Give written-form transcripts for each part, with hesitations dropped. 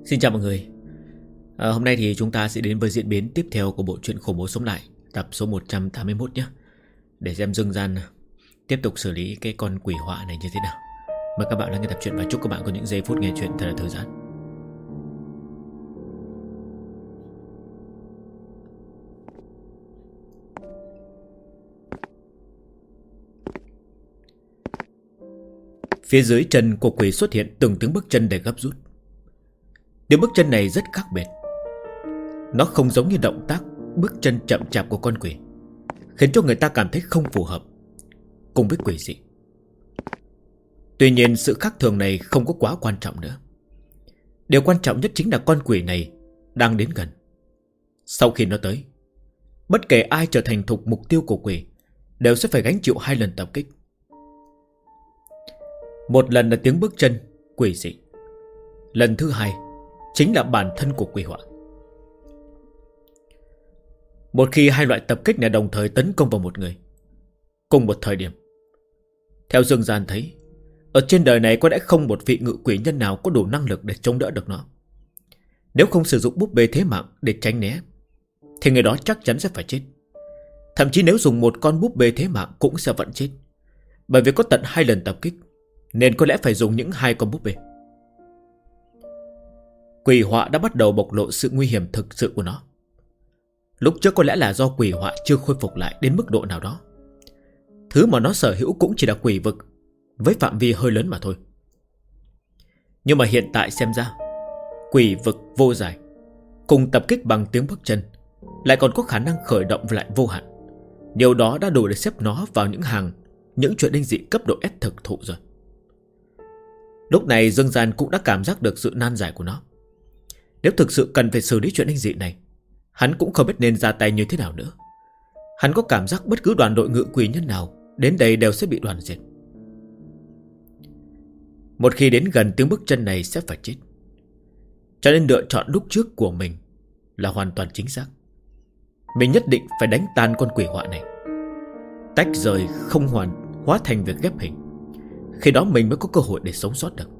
Xin chào mọi người. Hôm nay thì chúng ta sẽ đến với diễn biến tiếp theo của bộ truyện Khủng Bố Sống Lại, tập số 181 nhé. Để xem Dương Gian tiếp tục xử lý cái con quỷ họa này như thế nào. Mời các bạn lắng nghe tập truyện và chúc các bạn có những giây phút nghe chuyện thật là thư giãn. Phía dưới chân của quỷ xuất hiện từng tiếng bước chân đầy gấp rút. Tiếng bước chân này rất khác biệt. Nó không giống như động tác bước chân chậm chạp của con quỷ, khiến cho người ta cảm thấy không phù hợp cùng với quỷ dị. Tuy nhiên sự khác thường này không có quá quan trọng nữa. Điều quan trọng nhất chính là con quỷ này đang đến gần. Sau khi nó tới, bất kể ai trở thành thuộc mục tiêu của quỷ đều sẽ phải gánh chịu 2 lần tập kích. Một lần là tiếng bước chân quỷ dị, lần thứ hai chính là bản thân của quỷ họa. Một khi 2 loại tập kích này đồng thời tấn công vào một người cùng một thời điểm, theo Dương Gian thấy, ở trên đời này có lẽ không một vị ngự quỷ nhân nào có đủ năng lực để chống đỡ được nó. Nếu không sử dụng búp bê thế mạng để tránh né, thì người đó chắc chắn sẽ phải chết. Thậm chí nếu dùng một con búp bê thế mạng cũng sẽ vẫn chết, bởi vì có tận 2 lần tập kích, nên có lẽ phải dùng những 2 con búp bê. Quỷ họa đã bắt đầu bộc lộ sự nguy hiểm thực sự của nó. Lúc trước có lẽ là do quỷ họa chưa khôi phục lại đến mức độ nào đó. Thứ mà nó sở hữu cũng chỉ là quỷ vực với phạm vi hơi lớn mà thôi. Nhưng mà hiện tại xem ra, quỷ vực vô giải cùng tập kích bằng tiếng bước chân lại còn có khả năng khởi động lại vô hạn. Điều đó đã đủ để xếp nó vào những chuyện linh dị cấp độ S thực thụ rồi. Lúc này Dương Gian cũng đã cảm giác được sự nan giải của nó. Nếu thực sự cần phải xử lý chuyện linh dị này, hắn cũng không biết nên ra tay như thế nào nữa. Hắn có cảm giác bất cứ đoàn đội ngự quỷ nhân nào đến đây đều sẽ bị đoàn diệt. Một khi đến gần tiếng bước chân này sẽ phải chết. Cho nên lựa chọn lúc trước của mình là hoàn toàn chính xác. Mình nhất định phải đánh tan con quỷ họa này, tách rời không hóa thành việc ghép hình. Khi đó mình mới có cơ hội để sống sót được.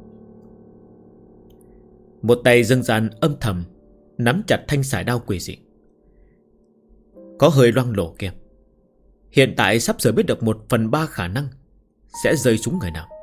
Một tay Dương Gian âm thầm nắm chặt thanh sải đao quỷ dị, có hơi loang lổ kia. Hiện tại sắp sửa biết được 1/3 khả năng sẽ rơi xuống người nào.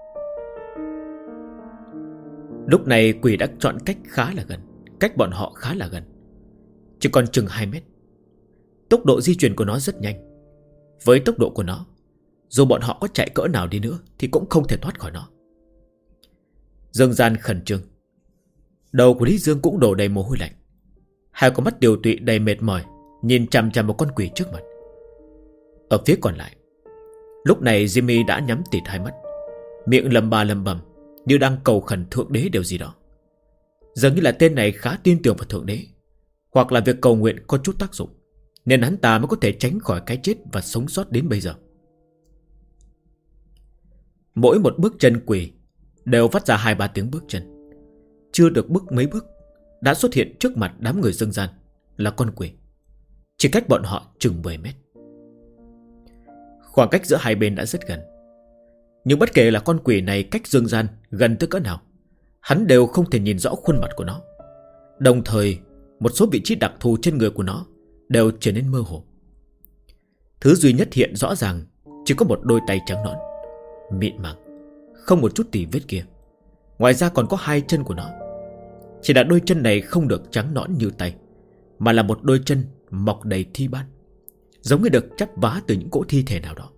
Lúc này quỷ đã chọn cách khá là gần, cách bọn họ khá là gần, chỉ còn chừng 2 mét. Tốc độ di chuyển của nó rất nhanh. Với tốc độ của nó, dù bọn họ có chạy cỡ nào đi nữa thì cũng không thể thoát khỏi nó. Dương Gian khẩn trương. Đầu của Lý Dương cũng đổ đầy mồ hôi lạnh. 2 con mắt tiều tụy đầy mệt mỏi nhìn chằm chằm vào con quỷ trước mặt. Ở phía còn lại, lúc này Jimmy đã nhắm tịt 2 mắt, miệng lầm bầm như đang cầu khẩn Thượng Đế điều gì đó. Dường như là tên này khá tin tưởng vào Thượng Đế, hoặc là việc cầu nguyện có chút tác dụng, nên hắn ta mới có thể tránh khỏi cái chết và sống sót đến bây giờ. Mỗi một bước chân quỷ đều phát ra 2-3 tiếng bước chân. Chưa được bước mấy bước đã xuất hiện trước mặt đám người Dương Gian là con quỷ, chỉ cách bọn họ chừng 10 mét. Khoảng cách giữa hai bên đã rất gần. Nhưng bất kể là con quỷ này cách Dương Gian gần tới cỡ nào, hắn đều không thể nhìn rõ khuôn mặt của nó. Đồng thời một số vị trí đặc thù trên người của nó đều trở nên mơ hồ. Thứ duy nhất hiện rõ ràng chỉ có một đôi tay trắng nõn, mịn màng, không một chút tì vết kia. Ngoài ra còn có 2 chân của nó. Chỉ là đôi chân này không được trắng nõn như tay, mà là một đôi chân mọc đầy thi ban, giống như được chắp vá từ những cỗ thi thể nào đó.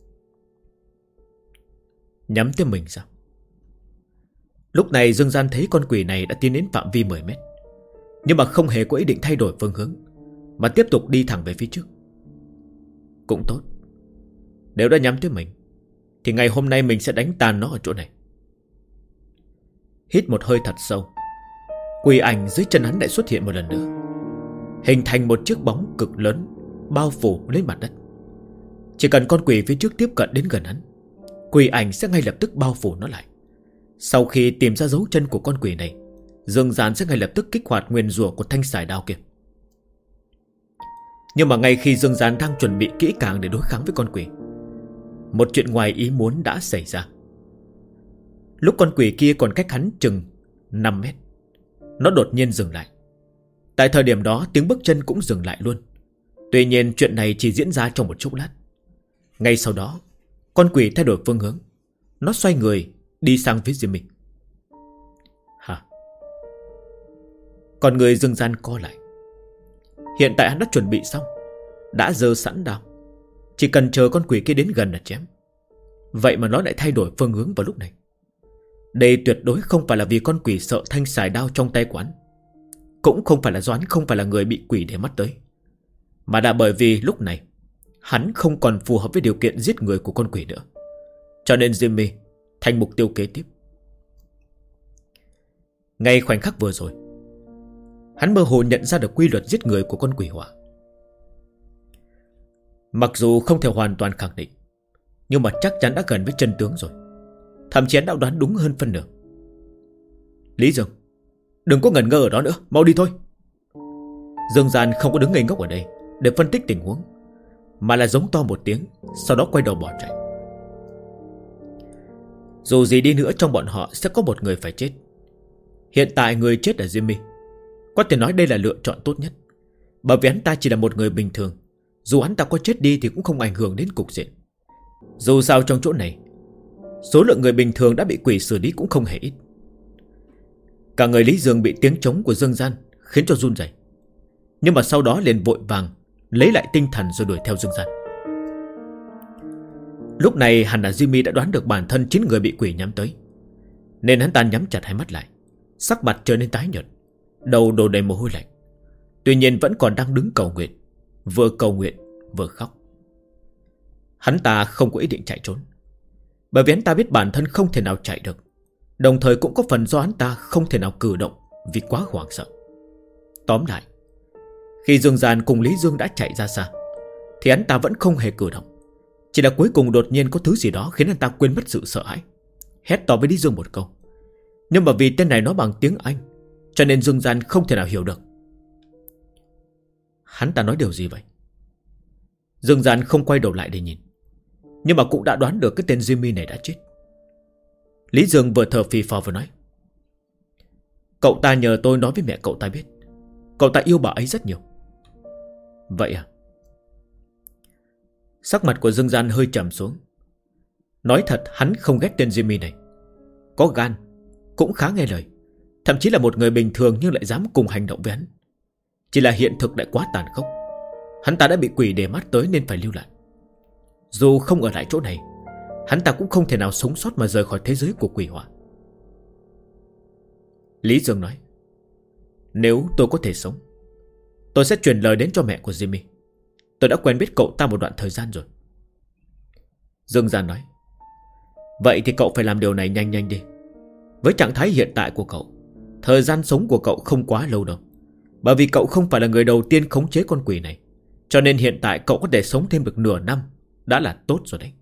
Nhắm tới mình sao? Lúc này Dương Gian thấy con quỷ này đã tiến đến phạm vi 10 mét, nhưng mà không hề có ý định thay đổi phương hướng, mà tiếp tục đi thẳng về phía trước. Cũng tốt, nếu đã nhắm tới mình thì ngày hôm nay mình sẽ đánh tan nó ở chỗ này. Hít một hơi thật sâu, quỷ ảnh dưới chân hắn lại xuất hiện một lần nữa, hình thành một chiếc bóng cực lớn bao phủ lên mặt đất. Chỉ cần con quỷ phía trước tiếp cận đến gần hắn, quỷ ảnh sẽ ngay lập tức bao phủ nó lại. Sau khi tìm ra dấu chân của con quỷ này, Dương Gian sẽ ngay lập tức kích hoạt nguyên rủa của thanh sải đao kia. Nhưng mà ngay khi Dương Gian đang chuẩn bị kỹ càng để đối kháng với con quỷ, một chuyện ngoài ý muốn đã xảy ra. Lúc con quỷ kia còn cách hắn chừng 5 mét, Nó đột nhiên dừng lại. Tại thời điểm đó tiếng bước chân cũng dừng lại luôn. Tuy nhiên chuyện này chỉ diễn ra trong một chốc lát. Ngay sau đó con quỷ thay đổi phương hướng. Nó xoay người đi sang phía Jimmy. Hả? Còn người Dương Gian co lại. Hiện tại hắn đã chuẩn bị xong, đã giơ sẵn đao, chỉ cần chờ con quỷ kia đến gần là chém. Vậy mà nó lại thay đổi phương hướng vào lúc này. Đây tuyệt đối không phải là vì con quỷ sợ thanh xài đao trong tay của hắn, cũng không phải là do hắn không phải là người bị quỷ để mắt tới, mà là bởi vì lúc này hắn không còn phù hợp với điều kiện giết người của con quỷ nữa. Cho nên Jimmy thành mục tiêu kế tiếp. Ngay khoảnh khắc vừa rồi, hắn mơ hồ nhận ra được quy luật giết người của con quỷ hỏa. Mặc dù không thể hoàn toàn khẳng định, nhưng mà chắc chắn đã gần với chân tướng rồi. Thậm chí hắn đã đoán đúng hơn phân nửa. Lý Dương, đừng có ngần ngơ ở đó nữa, mau đi thôi. Dương Gian không có đứng ngây ngốc ở đây để phân tích tình huống, mà là giống to một tiếng, sau đó quay đầu bỏ chạy. Dù gì đi nữa trong bọn họ sẽ có một người phải chết. Hiện tại người chết là Jimmy. Có thể nói đây là lựa chọn tốt nhất, bởi vì hắn ta chỉ là một người bình thường. Dù hắn ta có chết đi thì cũng không ảnh hưởng đến cục diện. Dù sao trong chỗ này, số lượng người bình thường đã bị quỷ xử lý cũng không hề ít. Cả người Lý Dương bị tiếng trống của Dương Gian khiến cho run rẩy, nhưng mà sau đó liền vội vàng lấy lại tinh thần rồi đuổi theo Dương Gian. Lúc này hẳn là Jimmy đã đoán được bản thân 9 người bị quỷ nhắm tới, nên hắn ta nhắm chặt hai mắt lại, sắc mặt trở nên tái nhợt, đầu đổ đầy mồ hôi lạnh. Tuy nhiên vẫn còn đang đứng cầu nguyện, vừa cầu nguyện vừa khóc. Hắn ta không có ý định chạy trốn, bởi vì hắn ta biết bản thân không thể nào chạy được, đồng thời cũng có phần do hắn ta không thể nào cử động vì quá hoảng sợ. Tóm lại, khi Dương Gian cùng Lý Dương đã chạy ra xa, thì hắn ta vẫn không hề cử động. Chỉ là cuối cùng đột nhiên có thứ gì đó khiến hắn ta quên mất sự sợ hãi, hét to với Lý Dương một câu. Nhưng mà vì tên này nói bằng tiếng Anh, cho nên Dương Gian không thể nào hiểu được. Hắn ta nói điều gì vậy? Dương Gian không quay đầu lại để nhìn, nhưng mà cũng đã đoán được cái tên Jimmy này đã chết. Lý Dương vừa thở phì phò vừa nói: cậu ta nhờ tôi nói với mẹ cậu ta biết, cậu ta yêu bà ấy rất nhiều. Vậy à? Sắc mặt của Dương Gian hơi trầm xuống. Nói thật hắn không ghét tên Jimmy này. Có gan, cũng khá nghe lời, thậm chí là một người bình thường nhưng lại dám cùng hành động với hắn. Chỉ là hiện thực lại quá tàn khốc. Hắn ta đã bị quỷ để mắt tới nên phải lưu lại. Dù không ở lại chỗ này, hắn ta cũng không thể nào sống sót mà rời khỏi thế giới của quỷ hỏa. Lý Dương nói: nếu tôi có thể sống, tôi sẽ truyền lời đến cho mẹ của Jimmy. Tôi đã quen biết cậu ta một đoạn thời gian rồi. Dương Gian nói: vậy thì cậu phải làm điều này nhanh nhanh đi. Với trạng thái hiện tại của cậu, thời gian sống của cậu không quá lâu đâu, bởi vì cậu không phải là người đầu tiên khống chế con quỷ này. Cho nên hiện tại cậu có thể sống thêm được nửa năm đã là tốt rồi đấy.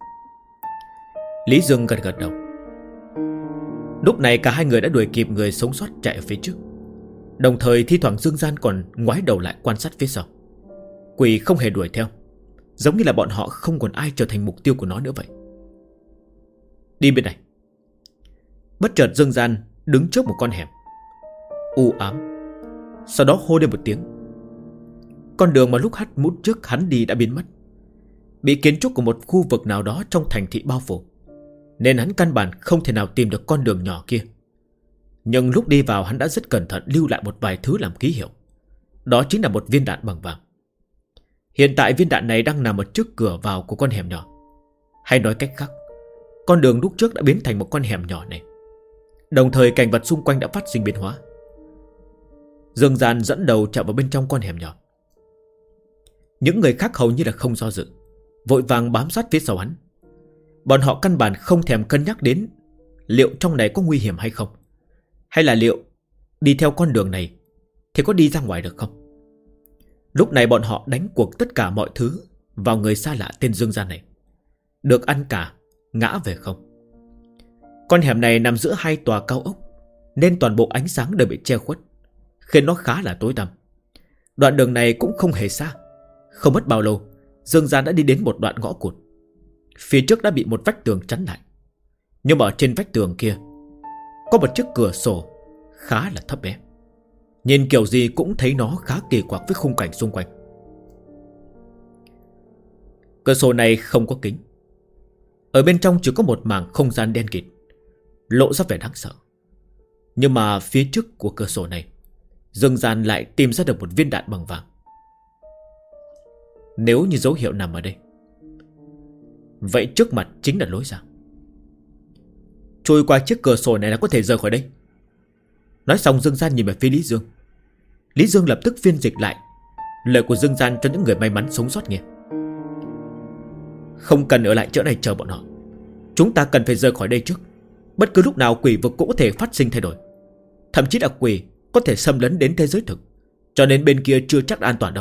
Lý Dương gật gật đầu. Lúc này cả hai người đã đuổi kịp người sống sót chạy ở phía trước, đồng thời thi thoảng Dương Gian còn ngoái đầu lại quan sát phía sau. Quỷ không hề đuổi theo, giống như là bọn họ không còn ai trở thành mục tiêu của nó nữa vậy. Đi bên này. Bất chợt Dương Gian đứng trước một con hẻm u ám, sau đó hô lên một tiếng. Con đường mà lúc mút trước hắn đi đã biến mất, bị kiến trúc của một khu vực nào đó trong thành thị bao phủ, nên hắn căn bản không thể nào tìm được con đường nhỏ kia. Nhưng lúc đi vào hắn đã rất cẩn thận lưu lại một vài thứ làm ký hiệu. Đó chính là một viên đạn bằng vàng. Hiện tại viên đạn này đang nằm ở trước cửa vào của con hẻm nhỏ. Hay nói cách khác, con đường lúc trước đã biến thành một con hẻm nhỏ này. Đồng thời cảnh vật xung quanh đã phát sinh biến hóa. Dương Gian dẫn đầu chạy vào bên trong con hẻm nhỏ. Những người khác hầu như là không do dự, vội vàng bám sát phía sau hắn. Bọn họ căn bản không thèm cân nhắc đến liệu trong này có nguy hiểm hay không, hay là liệu đi theo con đường này thì có đi ra ngoài được không. Lúc này bọn họ đánh cuộc tất cả mọi thứ vào người xa lạ tên Dương Gian này. Được ăn cả, ngã về không. Con hẻm này nằm giữa hai tòa cao ốc, nên toàn bộ ánh sáng đều bị che khuất, khiến nó khá là tối tăm. Đoạn đường này cũng không hề xa. Không mất bao lâu, Dương Gian đã đi đến một đoạn ngõ cụt. Phía trước đã bị một vách tường chắn lại, nhưng mà ở trên vách tường kia có một chiếc cửa sổ khá là thấp bé. Nhìn kiểu gì cũng thấy nó khá kỳ quặc với khung cảnh xung quanh. Cửa sổ này không có kính. Ở bên trong chỉ có một mảng không gian đen kịt, lộ ra vẻ đáng sợ. Nhưng mà phía trước của cửa sổ này, Dương Gian lại tìm ra được một viên đạn bằng vàng. Nếu như dấu hiệu nằm ở đây, vậy trước mặt chính là lối ra. Trôi qua chiếc cửa sổ này là có thể rời khỏi đây. Nói xong Dương Gian nhìn về phía Lý Dương. Lý Dương lập tức phiên dịch lại lời của Dương Gian cho những người may mắn sống sót nghe. Không cần ở lại chỗ này chờ bọn họ. Chúng ta cần phải rời khỏi đây trước. Bất cứ lúc nào quỷ vực cũng có thể phát sinh thay đổi. Thậm chí là quỷ có thể xâm lấn đến thế giới thực, cho nên bên kia chưa chắc an toàn đâu.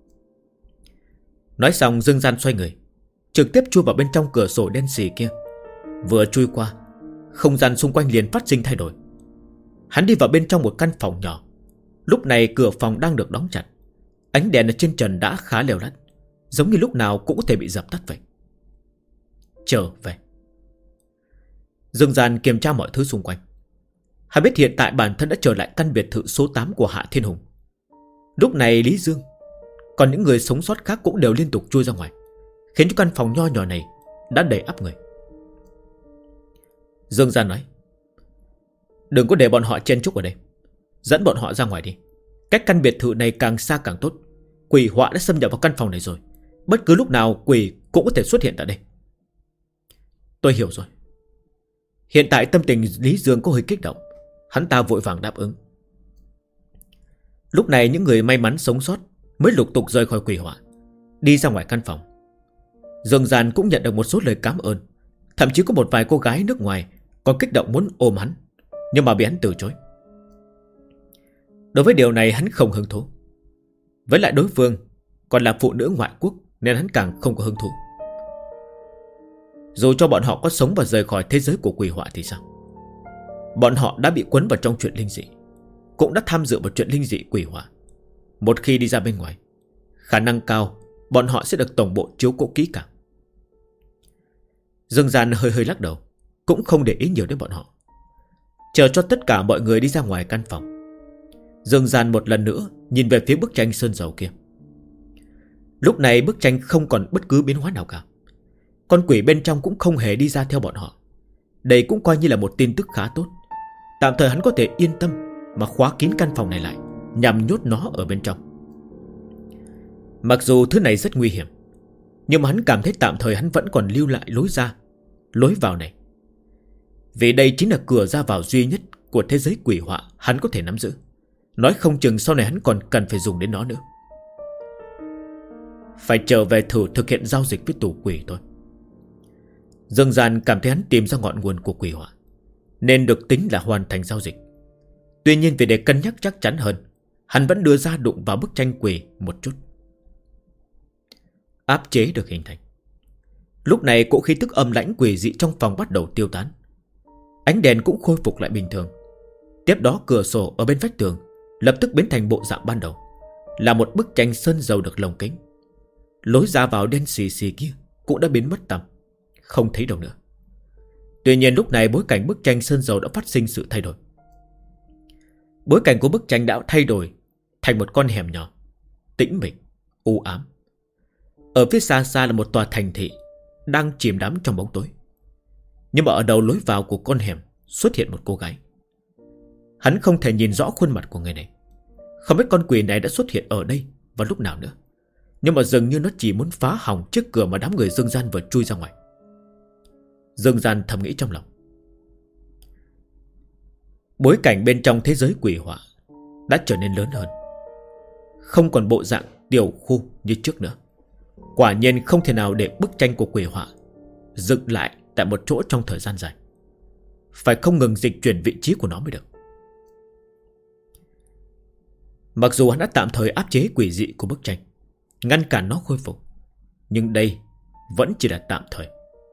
Nói xong Dương Gian xoay người, trực tiếp chui vào bên trong cửa sổ đen xì kia. Vừa chui qua, không gian xung quanh liền phát sinh thay đổi. Hắn đi vào bên trong một căn phòng nhỏ. Lúc này cửa phòng đang được đóng chặt. Ánh đèn ở trên trần đã khá leo lắt, giống như lúc nào cũng có thể bị dập tắt vậy. Trở về. Dương Gian kiểm tra mọi thứ xung quanh. Hắn biết hiện tại bản thân đã trở lại căn biệt thự số 8 của Hạ Thiên Hùng. Lúc này Lý Dương, còn những người sống sót khác cũng đều liên tục chui ra ngoài, khiến cho căn phòng nho nhỏ này đã đầy ắp người. Dương Gian nói: đừng có để bọn họ chen chúc ở đây, dẫn bọn họ ra ngoài đi. Cách căn biệt thự này càng xa càng tốt. Quỷ họa đã xâm nhập vào căn phòng này rồi. Bất cứ lúc nào quỷ cũng có thể xuất hiện tại đây. Tôi hiểu rồi. Hiện tại tâm tình Lý Dương có hơi kích động. Hắn ta vội vàng đáp ứng. Lúc này những người may mắn sống sót mới lục tục rời khỏi quỷ họa, đi ra ngoài căn phòng. Dương Gian cũng nhận được một số lời cảm ơn. Thậm chí có một vài cô gái nước ngoài còn kích động muốn ôm hắn, nhưng mà bị hắn từ chối. Đối với điều này hắn không hứng thú. Với lại đối phương còn là phụ nữ ngoại quốc, nên hắn càng không có hứng thú. Dù cho bọn họ có sống và rời khỏi thế giới của quỷ họa thì sao? Bọn họ đã bị cuốn vào trong chuyện linh dị, cũng đã tham dự vào chuyện linh dị quỷ họa. Một khi đi ra bên ngoài, khả năng cao bọn họ sẽ được tổng bộ chiếu cố kỹ càng. Dương Gian hơi hơi lắc đầu, cũng không để ý nhiều đến bọn họ. Chờ cho tất cả mọi người đi ra ngoài căn phòng, Dương Gian một lần nữa nhìn về phía bức tranh sơn dầu kia. Lúc này bức tranh không còn bất cứ biến hóa nào cả. Con quỷ bên trong cũng không hề đi ra theo bọn họ. Đây cũng coi như là một tin tức khá tốt. Tạm thời hắn có thể yên tâm mà khóa kín căn phòng này lại, nhằm nhốt nó ở bên trong. Mặc dù thứ này rất nguy hiểm, nhưng mà hắn cảm thấy tạm thời hắn vẫn còn lưu lại lối ra, lối vào này. Vì đây chính là cửa ra vào duy nhất của thế giới quỷ họa hắn có thể nắm giữ. Nói không chừng sau này hắn còn cần phải dùng đến nó nữa. Phải trở về thử thực hiện giao dịch với tù quỷ thôi. Dương Gian cảm thấy hắn tìm ra ngọn nguồn của quỷ họa, nên được tính là hoàn thành giao dịch. Tuy nhiên vì để cân nhắc chắc chắn hơn, hắn vẫn đưa ra đụng vào bức tranh quỷ một chút. Áp chế được hình thành. Lúc này cỗ khí tức âm lãnh quỷ dị trong phòng bắt đầu tiêu tán. Ánh đèn cũng khôi phục lại bình thường. Tiếp đó cửa sổ ở bên vách tường lập tức biến thành bộ dạng ban đầu, là một bức tranh sơn dầu được lồng kính. Lối ra vào đen xì xì kia cũng đã biến mất tăm, không thấy đâu nữa. Tuy nhiên lúc này bối cảnh bức tranh sơn dầu đã phát sinh sự thay đổi. Bối cảnh của bức tranh đã thay đổi thành một con hẻm nhỏ, tĩnh mịch, u ám. Ở phía xa xa là một tòa thành thị đang chìm đắm trong bóng tối. Nhưng mà ở đầu lối vào của con hẻm xuất hiện một cô gái. Hắn không thể nhìn rõ khuôn mặt của người này. Không biết con quỷ này đã xuất hiện ở đây vào lúc nào nữa. Nhưng mà dường như nó chỉ muốn phá hỏng chiếc cửa mà đám người Dương Gian vừa chui ra ngoài. Dương Gian thầm nghĩ trong lòng. Bối cảnh bên trong thế giới quỷ họa đã trở nên lớn hơn, không còn bộ dạng tiểu khu như trước nữa. Quả nhiên không thể nào để bức tranh của quỷ họa dựng lại tại một chỗ trong thời gian dài. Phải không ngừng dịch chuyển vị trí của nó mới được. Mặc dù hắn đã tạm thời áp chế quỷ dị của bức tranh, ngăn cản nó khôi phục, nhưng đây vẫn chỉ là tạm thời.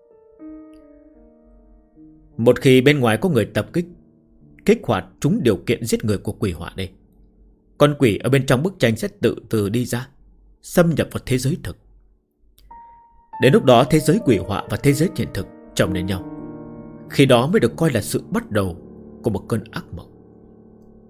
Một khi bên ngoài có người tập kích hoạt trúng điều kiện giết người của quỷ họa đây, con quỷ ở bên trong bức tranh sẽ tự từ đi ra, xâm nhập vào thế giới thực. Đến lúc đó thế giới quỷ họa và thế giới hiện thực chồng lên nhau. Khi đó mới được coi là sự bắt đầu của một cơn ác mộng.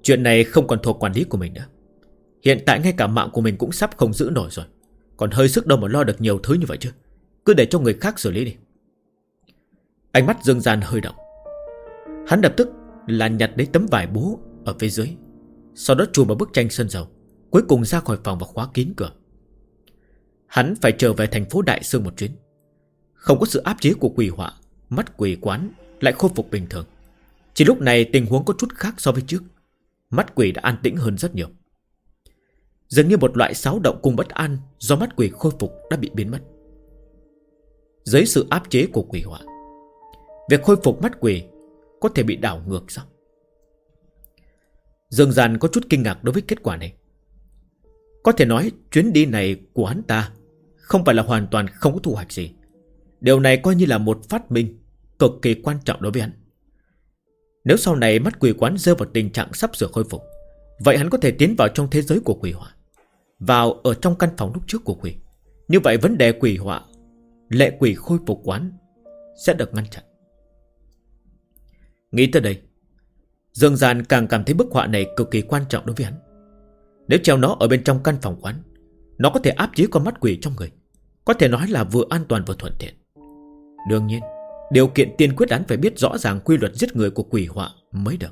Chuyện này không còn thuộc quản lý của mình nữa. Hiện tại ngay cả mạng của mình cũng sắp không giữ nổi rồi, còn hơi sức đâu mà lo được nhiều thứ như vậy chứ. Cứ để cho người khác xử lý đi. Ánh mắt Dương Gian hơi động. Hắn lập tức là nhặt lấy tấm vải bố ở phía dưới, sau đó chùm vào bức tranh sơn dầu, cuối cùng ra khỏi phòng và khóa kín cửa. Hắn phải trở về thành phố Đại Sương một chuyến. Không có sự áp chế của quỷ họa, mắt quỷ quán lại khôi phục bình thường. Chỉ lúc này tình huống có chút khác so với trước. Mắt quỷ đã an tĩnh hơn rất nhiều. Dường như một loại xáo động cùng bất an do mắt quỷ khôi phục đã bị biến mất. Dưới sự áp chế của quỷ họa, việc khôi phục mắt quỷ có thể bị đảo ngược sao? Dương Gian có chút kinh ngạc đối với kết quả này. Có thể nói chuyến đi này của hắn ta không phải là hoàn toàn không có thu hoạch gì. Điều này coi như là một phát minh cực kỳ quan trọng đối với hắn. Nếu sau này mắt quỷ quán rơi vào tình trạng sắp sửa khôi phục, vậy hắn có thể tiến vào trong thế giới của quỷ họa, vào ở trong căn phòng lúc trước của quỷ. Như vậy vấn đề quỷ họa, lệ quỷ khôi phục quán sẽ được ngăn chặn. Nghĩ tới đây, Dương Gian càng cảm thấy bức họa này cực kỳ quan trọng đối với hắn. Nếu treo nó ở bên trong căn phòng quán, nó có thể áp chế con mắt quỷ trong người, có thể nói là vừa an toàn vừa thuận tiện. Đương nhiên, điều kiện tiên quyết hắn phải biết rõ ràng quy luật giết người của quỷ họa mới được.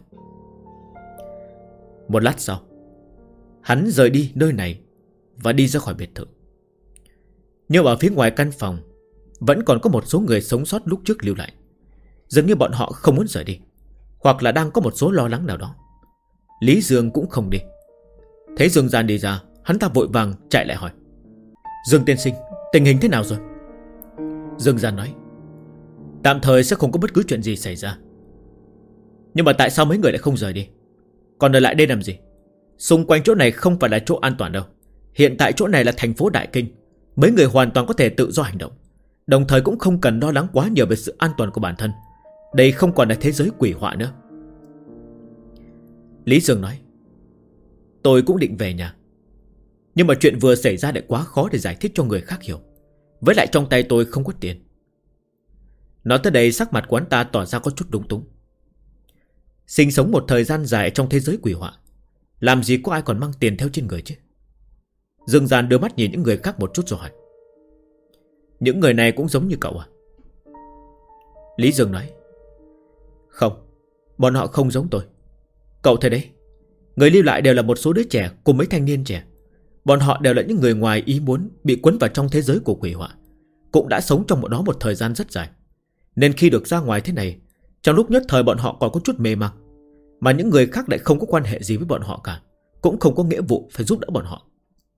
Một lát sau, hắn rời đi nơi này và đi ra khỏi biệt thự. Nhưng ở phía ngoài căn phòng vẫn còn có một số người sống sót lúc trước lưu lại. Dường như bọn họ không muốn rời đi, hoặc là đang có một số lo lắng nào đó. Lý Dương cũng không đi. Thấy Dương Gian đi ra, hắn ta vội vàng chạy lại hỏi: Dương tiên sinh, tình hình thế nào rồi? Dương Gian nói: tạm thời sẽ không có bất cứ chuyện gì xảy ra. Nhưng mà tại sao mấy người lại không rời đi, còn ở lại đây làm gì? Xung quanh chỗ này không phải là chỗ an toàn đâu. Hiện tại chỗ này là thành phố Đại Kinh, mấy người hoàn toàn có thể tự do hành động, đồng thời cũng không cần lo lắng quá nhiều về sự an toàn của bản thân. Đây không còn là thế giới quỷ họa nữa. Lý Dương nói: tôi cũng định về nhà, nhưng mà chuyện vừa xảy ra lại quá khó để giải thích cho người khác hiểu. Với lại trong tay tôi không có tiền. Nói tới đây, sắc mặt của hắn ta tỏ ra có chút lúng túng. Sinh sống một thời gian dài trong thế giới quỷ họa, làm gì có ai còn mang tiền theo trên người chứ? Dương Gian đưa mắt nhìn những người khác một chút rồi hỏi: những người này cũng giống như cậu à? Lý Dương nói: không, bọn họ không giống tôi. Cậu thấy đấy, người lưu lại đều là một số đứa trẻ cùng mấy thanh niên trẻ. Bọn họ đều là những người ngoài ý muốn bị cuốn vào trong thế giới của quỷ họa, cũng đã sống trong đó một thời gian rất dài. Nên khi được ra ngoài thế này, trong lúc nhất thời bọn họ còn có chút mê mang. Mà những người khác lại không có quan hệ gì với bọn họ cả, cũng không có nghĩa vụ phải giúp đỡ bọn họ.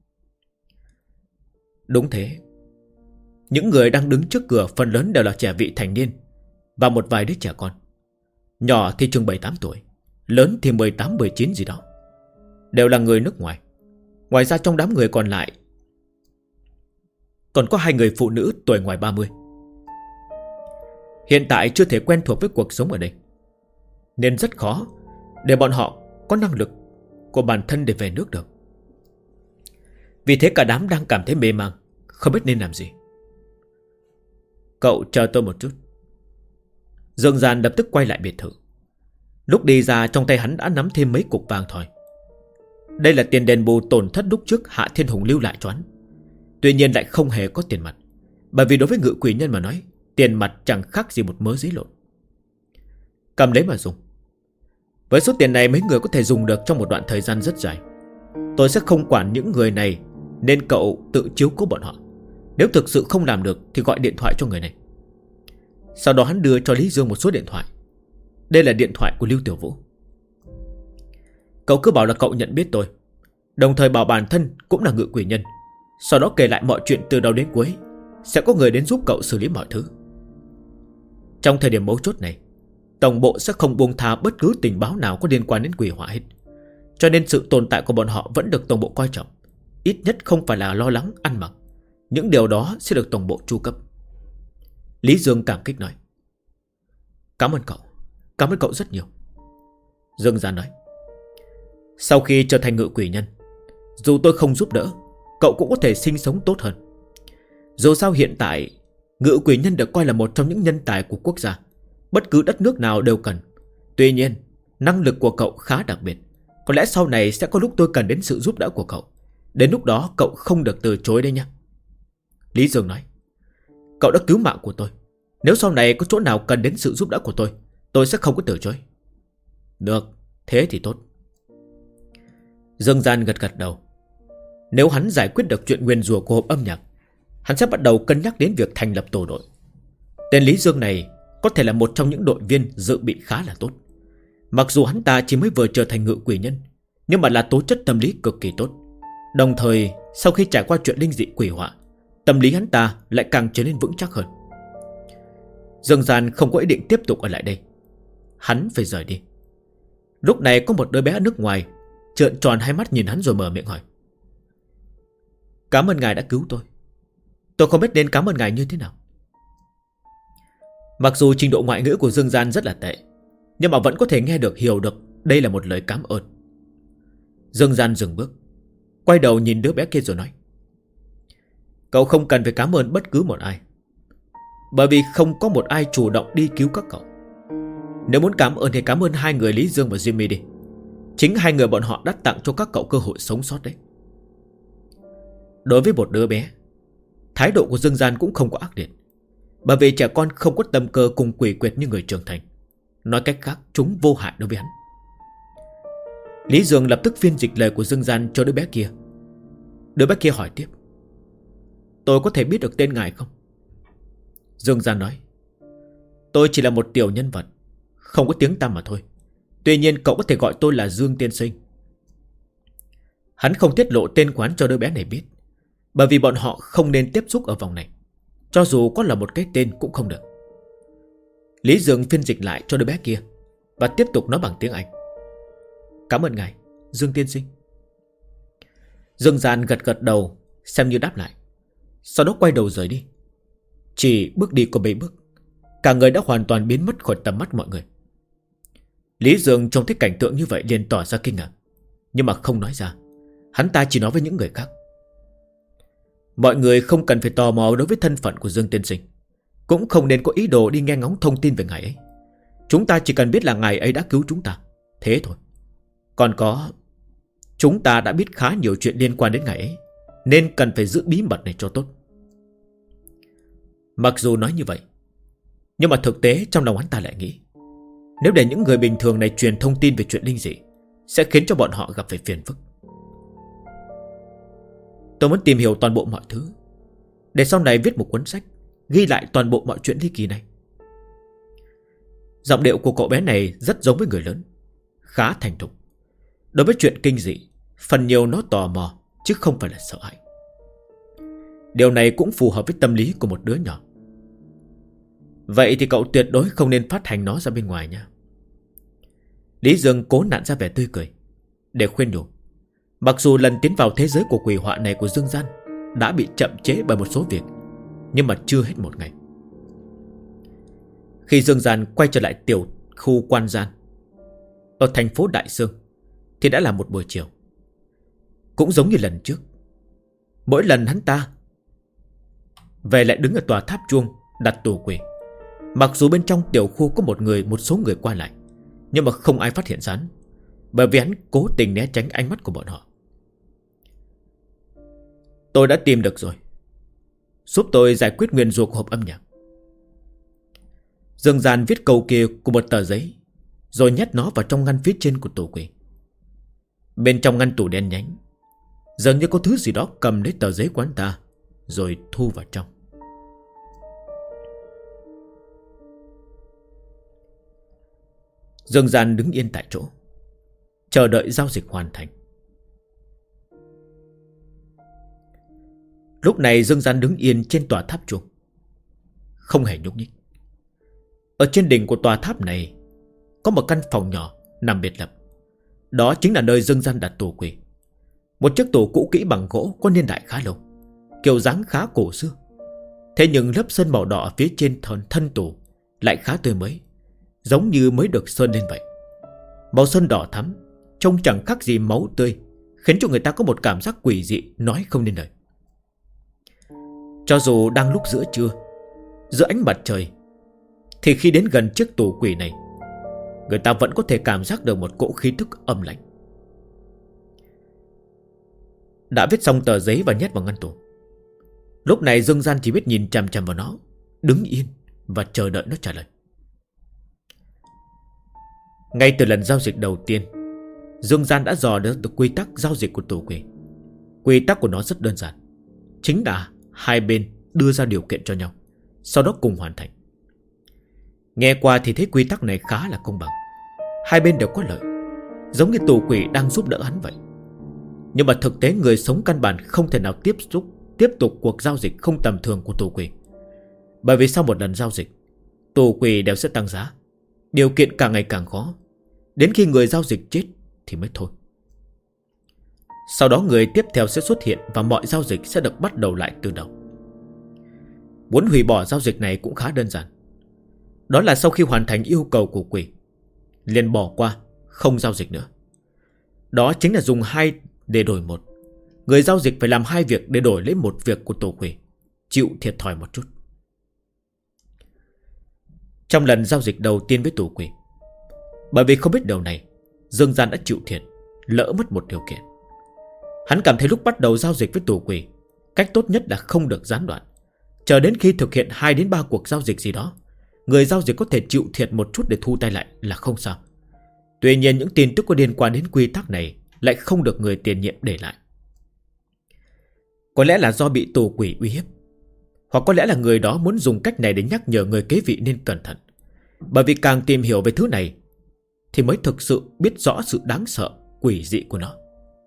Đúng thế. Những người đang đứng trước cửa phần lớn đều là trẻ vị thành niên, và một vài đứa trẻ con. Nhỏ thì chừng 7-8 tuổi, lớn thì 18-19 gì đó. Đều là người nước ngoài. Ngoài ra trong đám người còn lại còn có 2 người phụ nữ tuổi ngoài 30. Hiện tại chưa thể quen thuộc với cuộc sống ở đây, nên rất khó để bọn họ có năng lực của bản thân để về nước được. Vì thế cả đám đang cảm thấy mê mang, không biết nên làm gì. Cậu chờ tôi một chút. Dương Gian lập tức quay lại biệt thự. Lúc đi ra, trong tay hắn đã nắm thêm mấy cục vàng thỏi. Đây là tiền đền bù tổn thất lúc trước Hạ Thiên Hùng lưu lại cho hắn. Tuy nhiên lại không hề có tiền mặt, bởi vì đối với ngự quỷ nhân mà nói, tiền mặt chẳng khác gì một mớ giấy lộn. Cầm lấy mà dùng. Với số tiền này mấy người có thể dùng được trong một đoạn thời gian rất dài. Tôi sẽ không quản những người này, nên cậu tự chiếu cố bọn họ. Nếu thực sự không làm được thì gọi điện thoại cho người này. Sau đó hắn đưa cho Lý Dương một số điện thoại. Đây là điện thoại của Lưu Tiểu Vũ. Cậu cứ bảo là cậu nhận biết tôi, đồng thời bảo bản thân cũng là ngự quỷ nhân. Sau đó kể lại mọi chuyện từ đầu đến cuối. Sẽ có người đến giúp cậu xử lý mọi thứ. Trong thời điểm mấu chốt này, tổng bộ sẽ không buông tha bất cứ tình báo nào có liên quan đến quỷ họa hết. Cho nên sự tồn tại của bọn họ vẫn được tổng bộ coi trọng. Ít nhất không phải là lo lắng ăn mặc. Những điều đó sẽ được tổng bộ chu cấp. Lý Dương cảm kích nói: cảm ơn cậu rất nhiều. Dương Gian nói: sau khi trở thành ngự quỷ nhân, dù tôi không giúp đỡ, cậu cũng có thể sinh sống tốt hơn. Dù sao hiện tại ngự quỷ nhân được coi là một trong những nhân tài của quốc gia, bất cứ đất nước nào đều cần. Tuy nhiên năng lực của cậu khá đặc biệt, Có lẽ sau này sẽ có lúc tôi cần đến sự giúp đỡ của cậu. Đến lúc đó cậu không được từ chối đấy nhé. Lý Dương nói. Cậu đã cứu mạng của tôi. Nếu sau này có chỗ nào cần đến sự giúp đỡ của tôi sẽ không có từ chối. Được, thế thì tốt. Dương Gian gật gật đầu. Nếu hắn giải quyết được chuyện nguyền rủa của hộp âm nhạc, hắn sẽ bắt đầu cân nhắc đến việc thành lập tổ đội. Tên Lý Dương này có thể là một trong những đội viên dự bị khá là tốt. Mặc dù hắn ta chỉ mới vừa trở thành ngự quỷ nhân, nhưng mà là tố chất tâm lý cực kỳ tốt. Đồng thời sau khi trải qua chuyện linh dị quỷ họa, tâm lý hắn ta lại càng trở nên vững chắc hơn. Dương Gian không có ý định tiếp tục ở lại đây. Hắn phải rời đi. Lúc này có một đứa bé ở nước ngoài trợn tròn hai mắt nhìn hắn rồi mở miệng hỏi. Cảm ơn ngài đã cứu tôi. Tôi không biết nên cảm ơn ngài như thế nào. Mặc dù trình độ ngoại ngữ của Dương Gian rất là tệ, nhưng mà vẫn có thể nghe được, hiểu được đây là một lời cảm ơn. Dương Gian dừng bước, quay đầu nhìn đứa bé kia rồi nói. Cậu không cần phải cảm ơn bất cứ một ai, bởi vì không có một ai chủ động đi cứu các cậu. Nếu muốn cảm ơn thì cảm ơn hai người Lý Dương và Jimmy đi. Chính hai người bọn họ đã tặng cho các cậu cơ hội sống sót đấy. Đối với một đứa bé, thái độ của Dương Gian cũng không có ác liệt, bởi vì trẻ con không có tâm cơ cùng quỷ quyệt như người trưởng thành. Nói cách khác, chúng vô hại đối với hắn. Lý Dương lập tức phiên dịch lời của Dương Gian cho đứa bé kia. Đứa bé kia hỏi tiếp. Tôi có thể biết được tên ngài không? Dương Gian nói. Tôi chỉ là một tiểu nhân vật, không có tiếng tăm mà thôi. Tuy nhiên cậu có thể gọi tôi là Dương Tiên Sinh. Hắn không tiết lộ tên quán cho đứa bé này biết, bởi vì bọn họ không nên tiếp xúc ở vòng này. Cho dù có là một cái tên cũng không được. Lý Dương phiên dịch lại cho đứa bé kia và tiếp tục nói bằng tiếng Anh. Cảm ơn ngài, Dương Tiên Sinh. Dương Gian gật gật đầu xem như đáp lại, sau đó quay đầu rời đi. Chỉ bước đi có mấy bước, cả người đã hoàn toàn biến mất khỏi tầm mắt mọi người. Lý Dương trông thấy cảnh tượng như vậy liền tỏ ra kinh ngạc, nhưng mà không nói ra. Hắn ta chỉ nói với những người khác. Mọi người không cần phải tò mò đối với thân phận của Dương Tiên Sinh, cũng không nên có ý đồ đi nghe ngóng thông tin về ngài ấy. Chúng ta chỉ cần biết là ngài ấy đã cứu chúng ta, thế thôi. Còn có, chúng ta đã biết khá nhiều chuyện liên quan đến ngài ấy, nên cần phải giữ bí mật này cho tốt. Mặc dù nói như vậy, nhưng mà thực tế trong lòng hắn ta lại nghĩ, nếu để những người bình thường này truyền thông tin về chuyện linh dị, sẽ khiến cho bọn họ gặp phải phiền phức. Tôi muốn tìm hiểu toàn bộ mọi thứ, để sau này viết một cuốn sách ghi lại toàn bộ mọi chuyện ly kỳ này. Giọng điệu của cậu bé này rất giống với người lớn, khá thành thục. Đối với chuyện kinh dị, phần nhiều nó tò mò chứ không phải là sợ hãi. Điều này cũng phù hợp với tâm lý của một đứa nhỏ. Vậy thì cậu tuyệt đối không nên phát hành nó ra bên ngoài nha. Lý Dương cố nặn ra vẻ tươi cười để khuyên nhủ. Mặc dù lần tiến vào thế giới của quỷ họa này của Dương Gian đã bị chậm chế bởi một số việc, nhưng mà chưa hết một ngày. Khi Dương Gian quay trở lại tiểu khu Quan Gian ở thành phố Đại Sương thì đã là một buổi chiều. Cũng giống như lần trước, mỗi lần hắn ta về lại đứng ở tòa tháp chuông đặt tù quỷ. Mặc dù bên trong tiểu khu có một số người qua lại, nhưng mà không ai phát hiện ra hắn, bởi vì hắn cố tình né tránh ánh mắt của bọn họ. Tôi đã tìm được rồi, giúp tôi giải quyết nguyền rủa của hộp âm nhạc. Dương Gian viết câu kia của một tờ giấy, rồi nhét nó vào trong ngăn phía trên của tù quỷ. Bên trong ngăn tủ đen nhánh, dường như có thứ gì đó cầm lấy tờ giấy của hắn ta, rồi thu vào trong. Dương Gian đứng yên tại chỗ, chờ đợi giao dịch hoàn thành. Lúc này Dương Gian đứng yên trên tòa tháp chuông, không hề nhúc nhích. Ở trên đỉnh của tòa tháp này có một căn phòng nhỏ nằm biệt lập. Đó chính là nơi Dương Gian đặt tù quỷ. Một chiếc tủ cũ kỹ bằng gỗ có niên đại khá lâu, kiểu dáng khá cổ xưa. Thế nhưng lớp sơn màu đỏ ở phía trên thân tủ lại khá tươi mới, giống như mới được sơn lên vậy. Màu sơn đỏ thắm, trông chẳng khác gì máu tươi, khiến cho người ta có một cảm giác quỷ dị nói không nên lời. Cho dù đang lúc giữa trưa, giữa ánh mặt trời, thì khi đến gần chiếc tủ quỷ này, người ta vẫn có thể cảm giác được một cỗ khí tức âm lạnh. đã viết xong tờ giấy và nhét vào ngăn tủ. Lúc này Dương Gian chỉ biết nhìn chằm chằm vào nó, đứng yên và chờ đợi nó trả lời. Ngay từ lần giao dịch đầu tiên, Dương Gian đã dò được quy tắc giao dịch của tù quỷ. Quy tắc của nó rất đơn giản, chính là hai bên đưa ra điều kiện cho nhau, sau đó cùng hoàn thành. Nghe qua thì thấy quy tắc này khá là công bằng, hai bên đều có lợi, giống như tù quỷ đang giúp đỡ hắn vậy. Nhưng mà thực tế người sống căn bản không thể nào tiếp tục cuộc giao dịch không tầm thường của tù quỷ. Bởi vì sau một lần giao dịch, tù quỷ đều sẽ tăng giá, điều kiện càng ngày càng khó, đến khi người giao dịch chết thì mới thôi. Sau đó người tiếp theo sẽ xuất hiện và mọi giao dịch sẽ được bắt đầu lại từ đầu. Muốn hủy bỏ giao dịch này cũng khá đơn giản. Đó là sau khi hoàn thành yêu cầu của quỷ, liền bỏ qua, không giao dịch nữa. Đó chính là dùng 2 để đổi 1. Người giao dịch phải làm 2 việc để đổi lấy 1 việc của tổ quỷ, chịu thiệt thòi một chút. Trong lần giao dịch đầu tiên với tổ quỷ, bởi vì không biết điều này, Dương Gian đã chịu thiệt, lỡ mất một điều kiện. Hắn cảm thấy lúc bắt đầu giao dịch với tổ quỷ, cách tốt nhất là không được gián đoạn, chờ đến khi thực hiện 2 đến 3 cuộc giao dịch gì đó, người giao dịch có thể chịu thiệt một chút để thu tay lại là không sao. Tuy nhiên những tin tức có liên quan đến quy tắc này lại không được người tiền nhiệm để lại. Có lẽ là do bị tù quỷ uy hiếp, hoặc có lẽ là người đó muốn dùng cách này để nhắc nhở người kế vị nên cẩn thận. Bởi vì càng tìm hiểu về thứ này thì mới thực sự biết rõ sự đáng sợ, quỷ dị của nó.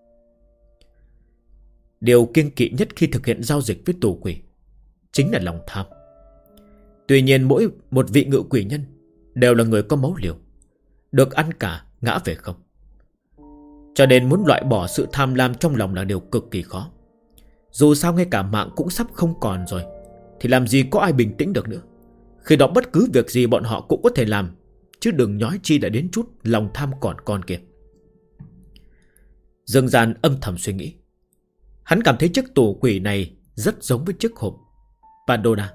Điều kiêng kỵ nhất khi thực hiện giao dịch với tù quỷ chính là lòng tham. Tuy nhiên mỗi một vị ngự quỷ nhân đều là người có máu liều, được ăn cả ngã về không. Cho nên muốn loại bỏ sự tham lam trong lòng là điều cực kỳ khó. Dù sao ngay cả mạng cũng sắp không còn rồi, thì làm gì có ai bình tĩnh được nữa. Khi đó bất cứ việc gì bọn họ cũng có thể làm, chứ đừng nói chi đã đến chút lòng tham còn kia. Dương Gian âm thầm suy nghĩ. Hắn cảm thấy chiếc tù quỷ này rất giống với chiếc hộp Pandora.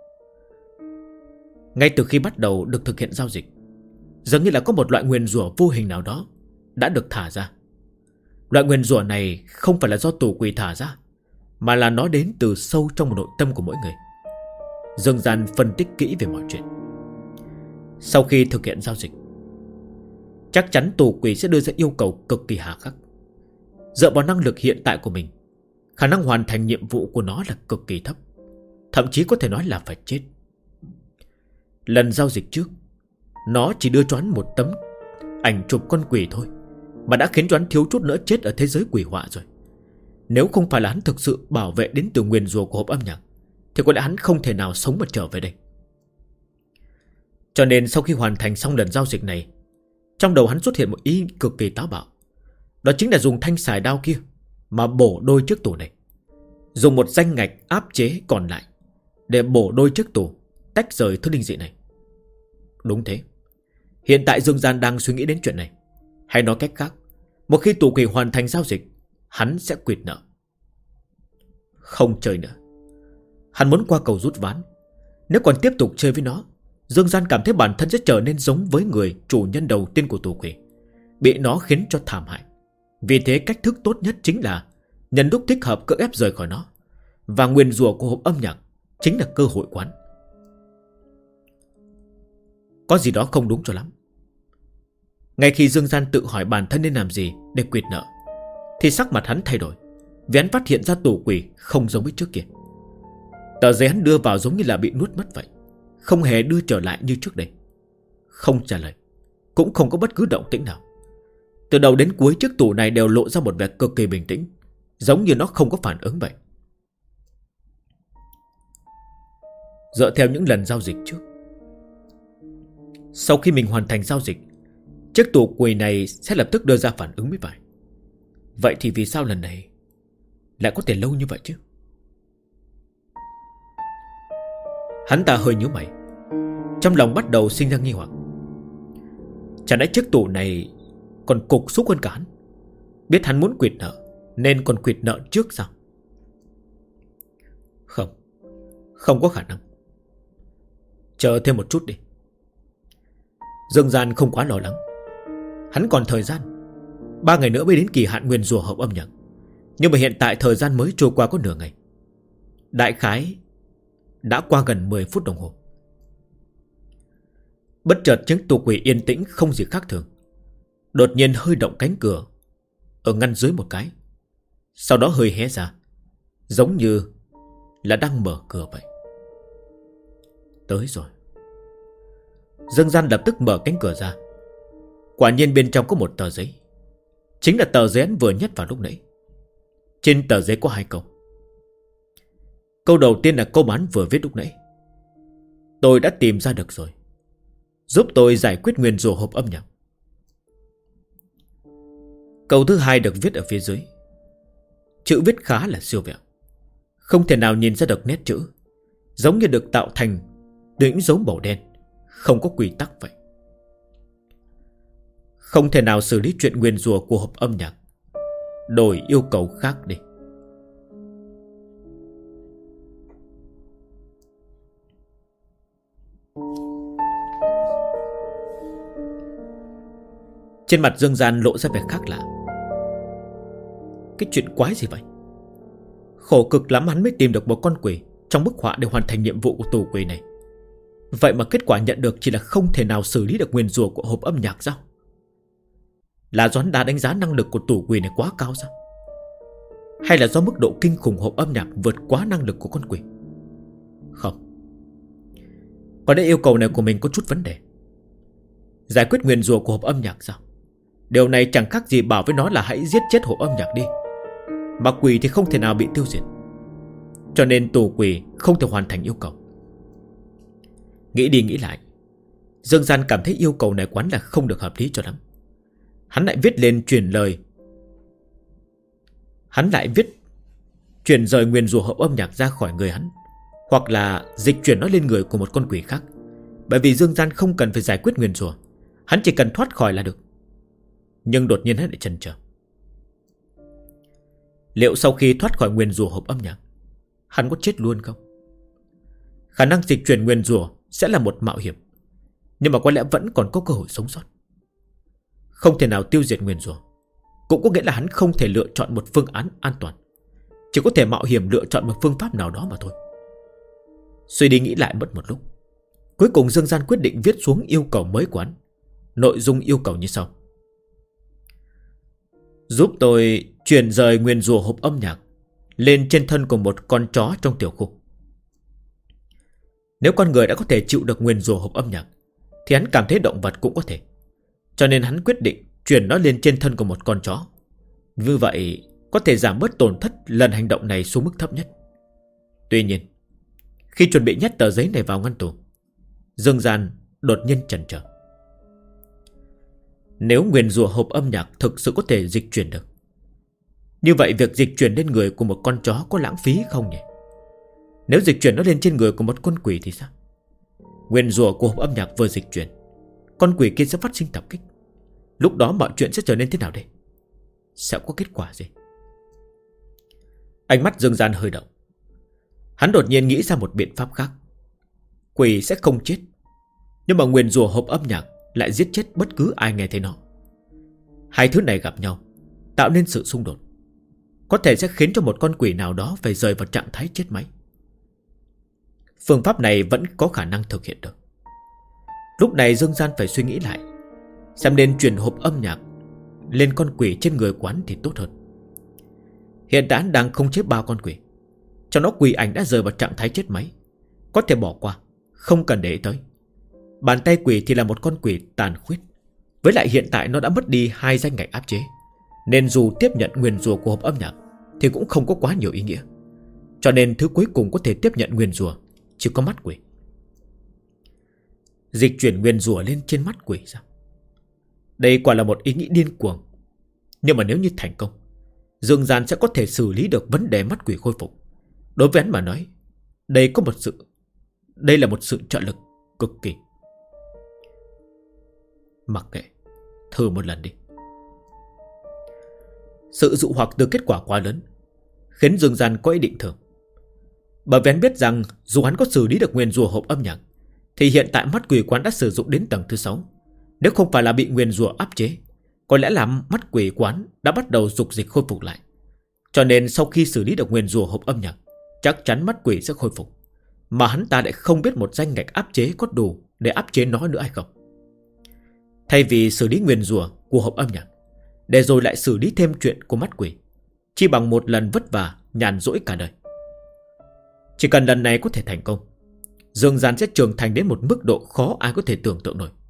Ngay từ khi bắt đầu được thực hiện giao dịch, dường như là có một loại nguyền rủa vô hình nào đó đã được thả ra. Loại nguyền rủa này không phải là do tù quỷ thả ra, mà là nó đến từ sâu trong nội tâm của mỗi người. Dương Gian phân tích kỹ về mọi chuyện. Sau khi thực hiện giao dịch, chắc chắn tù quỷ sẽ đưa ra yêu cầu cực kỳ hà khắc. Dựa vào năng lực hiện tại của mình, khả năng hoàn thành nhiệm vụ của nó là cực kỳ thấp, thậm chí có thể nói là phải chết. Lần giao dịch trước, nó chỉ đưa cho hắn một tấm ảnh chụp con quỷ thôi, mà đã khiến cho hắn thiếu chút nữa chết ở thế giới quỷ họa rồi. Nếu không phải là hắn thực sự bảo vệ đến từ nguyền rủa của hộp âm nhạc, thì có lẽ hắn không thể nào sống mà trở về đây. Cho nên sau khi hoàn thành xong lần giao dịch này, trong đầu hắn xuất hiện một ý cực kỳ táo bạo. Đó chính là dùng thanh xài đao kia mà bổ đôi chiếc tủ này, dùng một danh ngạch áp chế còn lại để bổ đôi chiếc tủ, tách rời thứ linh dị này. Đúng thế, hiện tại Dương Gian đang suy nghĩ đến chuyện này. Hay nói cách khác, một khi tù quỷ hoàn thành giao dịch, hắn sẽ quỵt nợ. Không chơi nữa. Hắn muốn qua cầu rút ván. Nếu còn tiếp tục chơi với nó, Dương Gian cảm thấy bản thân sẽ trở nên giống với người chủ nhân đầu tiên của tù quỷ, bị nó khiến cho thảm hại. Vì thế cách thức tốt nhất chính là nhân lúc thích hợp cưỡng ép rời khỏi nó. Và nguyền rủa của hộp âm nhạc chính là cơ hội quán. Có gì đó không đúng cho lắm. Ngay khi Dương Gian tự hỏi bản thân nên làm gì để quỵt nợ, thì sắc mặt hắn thay đổi, vì hắn phát hiện ra tù quỷ không giống với trước kia. Tờ giấy hắn đưa vào giống như là bị nuốt mất vậy, không hề đưa trở lại như trước đây. Không trả lời, cũng không có bất cứ động tĩnh nào. Từ đầu đến cuối chiếc tủ này đều lộ ra một vẻ cực kỳ bình tĩnh, giống như nó không có phản ứng vậy. Dựa theo những lần giao dịch trước, sau khi mình hoàn thành giao dịch, chiếc tủ quỷ này sẽ lập tức đưa ra phản ứng mới phải. Vậy thì vì sao lần này lại có thể lâu như vậy chứ? Hắn ta hơi nhíu mày, trong lòng bắt đầu sinh ra nghi hoặc. Chẳng lẽ chiếc tủ này còn cục xúc hơn cả hắn, biết hắn muốn quỵt nợ nên còn quỵt nợ trước sao? Không có khả năng. Chờ thêm một chút đi. Dương Gian không quá lo lắng. Hắn còn thời gian, 3 ngày nữa mới đến kỳ hạn nguyền rủa hộp âm nhạc. Nhưng mà hiện tại thời gian mới trôi qua có nửa ngày. Đại khái đã qua gần 10 phút đồng hồ. Bất chợt tiếng tù quỷ yên tĩnh không gì khác thường. Đột nhiên hơi động cánh cửa ở ngăn dưới một cái, sau đó hơi hé ra, giống như là đang mở cửa vậy. Tới rồi. Dương Gian lập tức mở cánh cửa ra. Quả nhiên bên trong có một tờ giấy. Chính là tờ giấy hắn vừa nhét vào lúc nãy. Trên tờ giấy có 2 câu. Câu đầu tiên là câu hắn vừa viết lúc nãy: tôi đã tìm ra được rồi, giúp tôi giải quyết nguyền rủa hộp âm nhạc. Câu thứ hai được viết ở phía dưới. Chữ viết khá là siêu vẹo, không thể nào nhìn ra được nét chữ, giống như được tạo thành những dấu màu đen, không có quy tắc vậy. Không thể nào xử lý chuyện nguyền rủa của hộp âm nhạc, đổi yêu cầu khác đi. Trên mặt Dương Gian lộ ra vẻ khác lạ. Cái chuyện quái gì vậy? Khổ cực lắm hắn mới tìm được một con quỷ trong bức họa để hoàn thành nhiệm vụ của tù quỷ này. Vậy mà kết quả nhận được chỉ là không thể nào xử lý được nguyền rủa của hộp âm nhạc sao? Là do hắn đã đánh giá năng lực của tù quỷ này quá cao sao? Hay là do mức độ kinh khủng hộp âm nhạc vượt quá năng lực của con quỷ? Không, có lẽ yêu cầu này của mình có chút vấn đề. Giải quyết nguyền rủa của hộp âm nhạc sao? Điều này chẳng khác gì bảo với nó là hãy giết chết hộp âm nhạc đi, mà quỷ thì không thể nào bị tiêu diệt. Cho nên tù quỷ không thể hoàn thành yêu cầu. Nghĩ đi nghĩ lại, Dương Gian cảm thấy yêu cầu này quán là không được hợp lý cho lắm. Hắn lại viết lên chuyển rời nguyền rủa hộp âm nhạc ra khỏi người hắn, hoặc là dịch chuyển nó lên người của một con quỷ khác. Bởi vì Dương Gian không cần phải giải quyết nguyền rủa, hắn chỉ cần thoát khỏi là được. Nhưng đột nhiên hắn lại chần chờ. Liệu sau khi thoát khỏi nguyền rủa hộp âm nhạc, hắn có chết luôn không? Khả năng dịch chuyển nguyền rủa sẽ là một mạo hiểm, nhưng mà có lẽ vẫn còn có cơ hội sống sót. Không thể nào tiêu diệt nguyền rủa, cũng có nghĩa là hắn không thể lựa chọn một phương án an toàn, chỉ có thể mạo hiểm lựa chọn một phương pháp nào đó mà thôi. Suy đi nghĩ lại mất một lúc, cuối cùng Dương Gian quyết định viết xuống yêu cầu mới của hắn. Nội dung yêu cầu như sau: giúp tôi chuyển rời nguyền rủa hộp âm nhạc lên trên thân của một con chó trong tiểu khu. Nếu con người đã có thể chịu được nguyền rủa hộp âm nhạc, thì hắn cảm thấy động vật cũng có thể. Cho nên hắn quyết định chuyển nó lên trên thân của một con chó. Như vậy có thể giảm bớt tổn thất lần hành động này xuống mức thấp nhất. Tuy nhiên, khi chuẩn bị nhét tờ giấy này vào ngăn tủ, Dương Gian đột nhiên chần chờ. Nếu nguyền rủa hộp âm nhạc thực sự có thể dịch chuyển được, như vậy việc dịch chuyển lên người của một con chó có lãng phí không nhỉ? Nếu dịch chuyển nó lên trên người của một con quỷ thì sao? Nguyền rủa của hộp âm nhạc vừa dịch chuyển, con quỷ kia sẽ phát sinh tập kích. Lúc đó mọi chuyện sẽ trở nên thế nào đây? Sẽ có kết quả gì? Ánh mắt Dương Gian hơi động. Hắn đột nhiên nghĩ ra một biện pháp khác. Quỷ sẽ không chết, nhưng mà nguyền rủa hộp âm nhạc lại giết chết bất cứ ai nghe thấy nó. Hai thứ này gặp nhau, tạo nên sự xung đột, có thể sẽ khiến cho một con quỷ nào đó phải rời vào trạng thái chết máy. Phương pháp này vẫn có khả năng thực hiện được. Lúc này Dương Gian phải suy nghĩ lại, xem nên chuyển hộp âm nhạc lên con quỷ trên người quán thì tốt hơn. Hiện tại hắn đang khống chế 3 con quỷ, trong đó quỷ ảnh đã rời vào trạng thái chết máy, có thể bỏ qua, không cần để ý tới. Bàn tay quỷ thì là một con quỷ tàn khuyết, với lại hiện tại nó đã mất đi 2 danh ngạch áp chế, nên dù tiếp nhận nguyền rủa của hộp âm nhạc thì cũng không có quá nhiều ý nghĩa. Cho nên thứ cuối cùng có thể tiếp nhận nguyền rủa chỉ có mắt quỷ. Dịch chuyển nguyền rủa lên trên mắt quỷ sao? Đây quả là một ý nghĩ điên cuồng. Nhưng mà nếu như thành công, Dương Gian sẽ có thể xử lý được vấn đề mắt quỷ khôi phục. Đối với hắn mà nói, đây là một sự trợ lực cực kỳ. Mặc kệ, thử một lần đi. Sự dụ hoặc từ kết quả quá lớn khiến Dương Gian có ý định thử. Bởi vì hắn biết rằng dù hắn có xử lý được nguyền rủa hộp âm nhạc, thì hiện tại mắt quỷ quán đã sử dụng đến tầng thứ 6. Nếu không phải là bị nguyền rủa áp chế, có lẽ là mắt quỷ quán đã bắt đầu dục dịch khôi phục lại. Cho nên sau khi xử lý được nguyền rủa hộp âm nhạc, chắc chắn mắt quỷ sẽ khôi phục. Mà hắn ta lại không biết một danh ngạch áp chế có đủ để áp chế nó nữa hay không. Thay vì xử lý nguyền rủa của hộp âm nhạc, để rồi lại xử lý thêm chuyện của mắt quỷ, chỉ bằng một lần vất vả nhàn rỗi cả đời. Chỉ cần lần này có thể thành công, Dương Gian sẽ trưởng thành đến một mức độ khó ai có thể tưởng tượng nổi.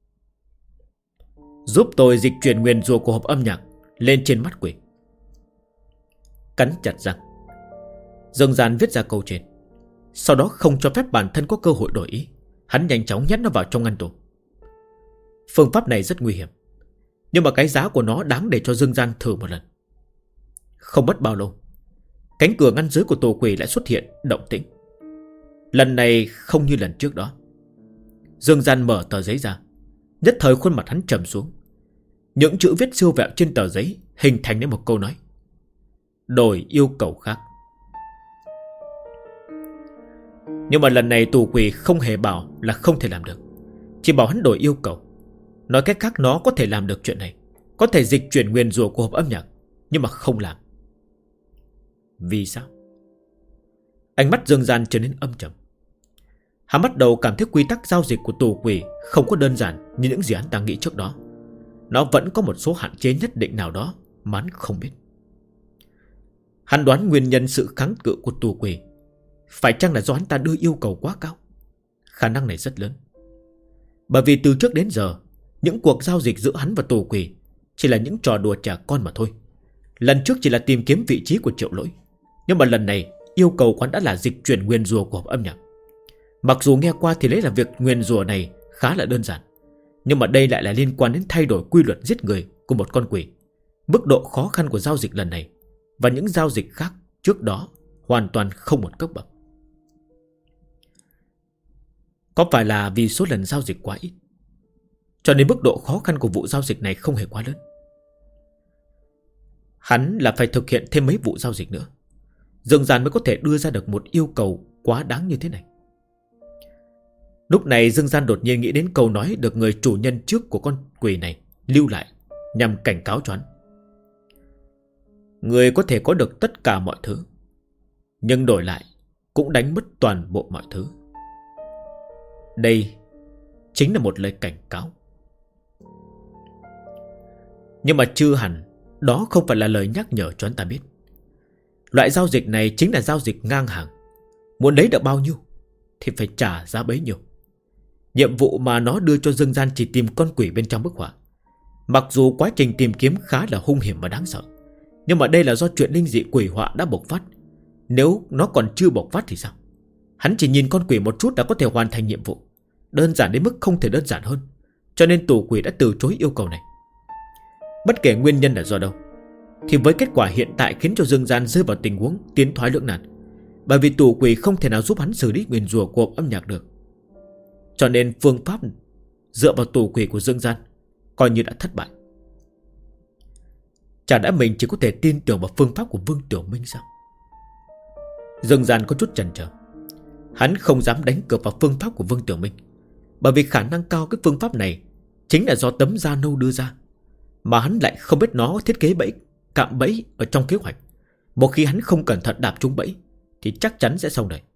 Giúp tôi dịch chuyển nguyền rủa của hộp âm nhạc lên trên mắt quỷ. Cắn chặt răng, Dương Gian viết ra câu trên. Sau đó không cho phép bản thân có cơ hội đổi ý, hắn nhanh chóng nhét nó vào trong ngăn tủ. Phương pháp này rất nguy hiểm, nhưng mà cái giá của nó đáng để cho Dương Gian thử một lần. Không mất bao lâu, cánh cửa ngăn dưới của tổ quỷ lại xuất hiện động tĩnh. Lần này không như lần trước đó. Dương Gian mở tờ giấy ra, nhất thời khuôn mặt hắn trầm xuống. Những chữ viết siêu vẹo trên tờ giấy hình thành nên một câu nói: đổi yêu cầu khác. Nhưng mà lần này tù quỷ không hề bảo là không thể làm được, chỉ bảo hắn đổi yêu cầu. Nói cách khác, nó có thể làm được chuyện này, có thể dịch chuyển nguyền rủa của hộp âm nhạc, nhưng mà không làm. Vì sao? Ánh mắt Dương Gian trở nên âm trầm. Hắn bắt đầu cảm thấy quy tắc giao dịch của tù quỷ không có đơn giản như những gì hắn ta nghĩ trước đó. Nó vẫn có một số hạn chế nhất định nào đó mà hắn không biết. Hắn đoán nguyên nhân sự kháng cự của tù quỷ phải chăng là do hắn ta đưa yêu cầu quá cao? Khả năng này rất lớn. Bởi vì từ trước đến giờ, những cuộc giao dịch giữa hắn và tù quỷ chỉ là những trò đùa trẻ con mà thôi. Lần trước chỉ là tìm kiếm vị trí của Triệu Lỗi, nhưng mà lần này yêu cầu quán đã là dịch chuyển nguyên rùa của hộp âm nhạc. Mặc dù nghe qua thì lấy là việc nguyên rùa này khá là đơn giản, nhưng mà đây lại là liên quan đến thay đổi quy luật giết người của một con quỷ. Mức độ khó khăn của giao dịch lần này và những giao dịch khác trước đó hoàn toàn không một cấp bậc. Có phải là vì số lần giao dịch quá ít, cho nên mức độ khó khăn của vụ giao dịch này không hề quá lớn? Hắn là phải thực hiện thêm mấy vụ giao dịch nữa, Dương Gian mới có thể đưa ra được một yêu cầu quá đáng như thế này. Lúc này Dương Gian đột nhiên nghĩ đến câu nói được người chủ nhân trước của con quỷ này lưu lại nhằm cảnh cáo cho hắn. Người có thể có được tất cả mọi thứ, nhưng đổi lại cũng đánh mất toàn bộ mọi thứ. Đây chính là một lời cảnh cáo. Nhưng mà chưa hẳn đó không phải là lời nhắc nhở cho anh ta biết. Loại giao dịch này chính là giao dịch ngang hàng. Muốn lấy được bao nhiêu thì phải trả giá bấy nhiêu. Nhiệm vụ mà nó đưa cho Dương Gian chỉ tìm con quỷ bên trong bức họa. Mặc dù quá trình tìm kiếm khá là hung hiểm và đáng sợ, nhưng mà đây là do chuyện linh dị quỷ họa đã bộc phát. Nếu nó còn chưa bộc phát thì sao? Hắn chỉ nhìn con quỷ một chút đã có thể hoàn thành nhiệm vụ, đơn giản đến mức không thể đơn giản hơn. Cho nên tù quỷ đã từ chối yêu cầu này. Bất kể nguyên nhân là do đâu, thì với kết quả hiện tại khiến cho Dương Gian rơi vào tình huống tiến thoái lưỡng nan. Bởi vì tù quỷ không thể nào giúp hắn xử lý nguyền rủa của âm nhạc được, cho nên phương pháp dựa vào tù quỷ của Dương Gian coi như đã thất bại. Chả đã mình chỉ có thể tin tưởng vào phương pháp của Vương Tiểu Minh sao? Dương Gian có chút chần chờ. Hắn không dám đánh cược vào phương pháp của Vương Tiểu Minh, bởi vì khả năng cao cái phương pháp này chính là do tấm da nâu đưa ra, mà hắn lại không biết nó thiết kế bẫy, cạm bẫy ở trong kế hoạch. Một khi hắn không cẩn thận đạp trúng bẫy thì chắc chắn sẽ xong đời.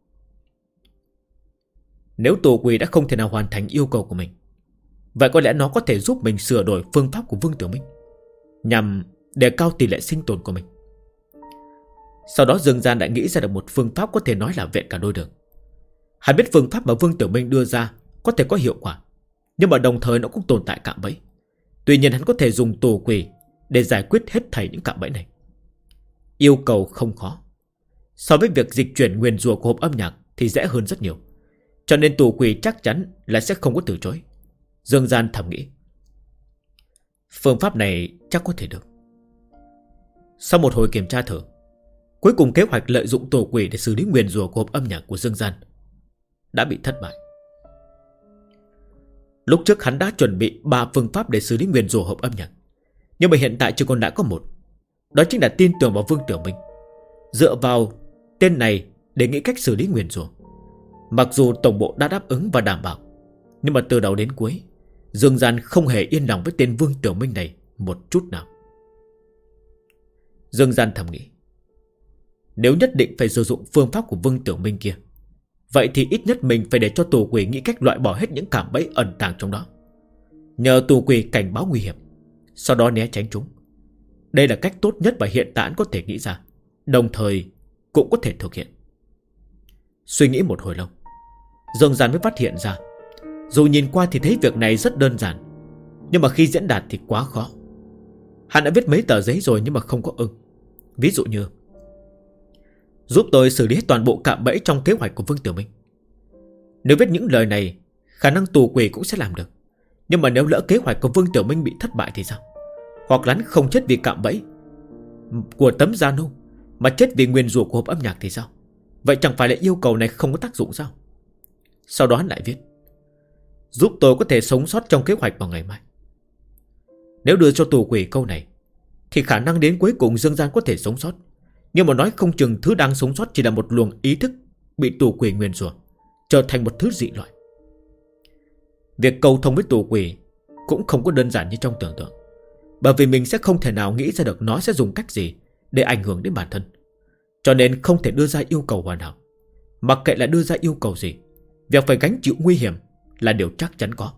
Nếu tù quỷ đã không thể nào hoàn thành yêu cầu của mình, vậy có lẽ nó có thể giúp mình sửa đổi phương pháp của Vương Tiểu Minh nhằm đề cao tỷ lệ sinh tồn của mình. Sau đó Dương Gian đã nghĩ ra được một phương pháp có thể nói là vẹn cả đôi đường. Hắn biết phương pháp mà Vương Tiểu Minh đưa ra có thể có hiệu quả, nhưng mà đồng thời nó cũng tồn tại cạm bẫy. Tuy nhiên hắn có thể dùng tù quỷ để giải quyết hết thảy những cạm bẫy này. Yêu cầu không khó, so với việc dịch chuyển nguyền rủa của hộp âm nhạc thì dễ hơn rất nhiều, cho nên tù quỷ chắc chắn là sẽ không có từ chối. Dương Gian thầm nghĩ, phương pháp này chắc có thể được. Sau một hồi kiểm tra thử, cuối cùng kế hoạch lợi dụng tù quỷ để xử lý nguyền rủa của hộp âm nhạc của Dương Gian đã bị thất bại. Lúc trước hắn đã chuẩn bị 3 phương pháp để xử lý nguyền rủa hộp âm nhạc, nhưng mà hiện tại chỉ còn đã có một. Đó chính là tin tưởng vào Vương Tiểu Minh, dựa vào tên này để nghĩ cách xử lý nguyền rủa. Mặc dù tổng bộ đã đáp ứng và đảm bảo, nhưng mà từ đầu đến cuối Dương Gian không hề yên lòng với tên Vương Tiểu Minh này một chút nào. Dương Gian thầm nghĩ, Nếu nhất định phải sử dụng phương pháp của Vương Tiểu Minh kia, vậy thì ít nhất mình phải để cho tù quỷ nghĩ cách loại bỏ hết những cạm bẫy ẩn tàng trong đó. Nhờ tù quỷ cảnh báo nguy hiểm, sau đó né tránh chúng. Đây là cách tốt nhất mà hiện tại có thể nghĩ ra, đồng thời cũng có thể thực hiện. Suy nghĩ một hồi lâu, Dương Gian mới phát hiện ra, dù nhìn qua thì thấy việc này rất đơn giản, nhưng mà khi diễn đạt thì quá khó. Hắn đã viết mấy tờ giấy rồi nhưng mà không có ưng. Ví dụ như: giúp tôi xử lý hết toàn bộ cạm bẫy trong kế hoạch của Vương Tiểu Minh. Nếu viết những lời này, khả năng tù quỷ cũng sẽ làm được. Nhưng mà nếu lỡ kế hoạch của Vương Tiểu Minh bị thất bại thì sao? Hoặc là hắn không chết vì cạm bẫy của tấm da nâu, mà chết vì nguyền rủa của hộp âm nhạc thì sao? Vậy chẳng phải là yêu cầu này không có tác dụng sao? Sau đó hắn lại viết: giúp tôi có thể sống sót trong kế hoạch vào ngày mai. Nếu đưa cho tù quỷ câu này thì khả năng đến cuối cùng Dương Gian có thể sống sót. Nhưng mà nói không chừng thứ đang sống sót chỉ là một luồng ý thức bị tù quỷ nguyền rủa, trở thành một thứ dị loại. Việc cầu thông với tù quỷ cũng không có đơn giản như trong tưởng tượng, bởi vì mình sẽ không thể nào nghĩ ra được nó sẽ dùng cách gì để ảnh hưởng đến bản thân. Cho nên không thể đưa ra yêu cầu hoàn hảo. Mặc kệ là đưa ra yêu cầu gì, việc phải gánh chịu nguy hiểm là điều chắc chắn có.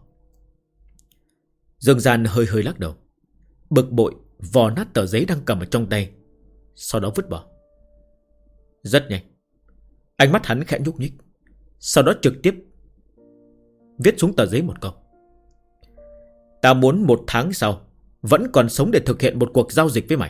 Dương Gian hơi hơi lắc đầu, bực bội vò nát tờ giấy đang cầm ở trong tay, sau đó vứt bỏ. Rất nhanh, ánh mắt hắn khẽ nhúc nhích, sau đó trực tiếp viết xuống tờ giấy một câu: ta muốn 1 tháng sau vẫn còn sống để thực hiện một cuộc giao dịch với mày.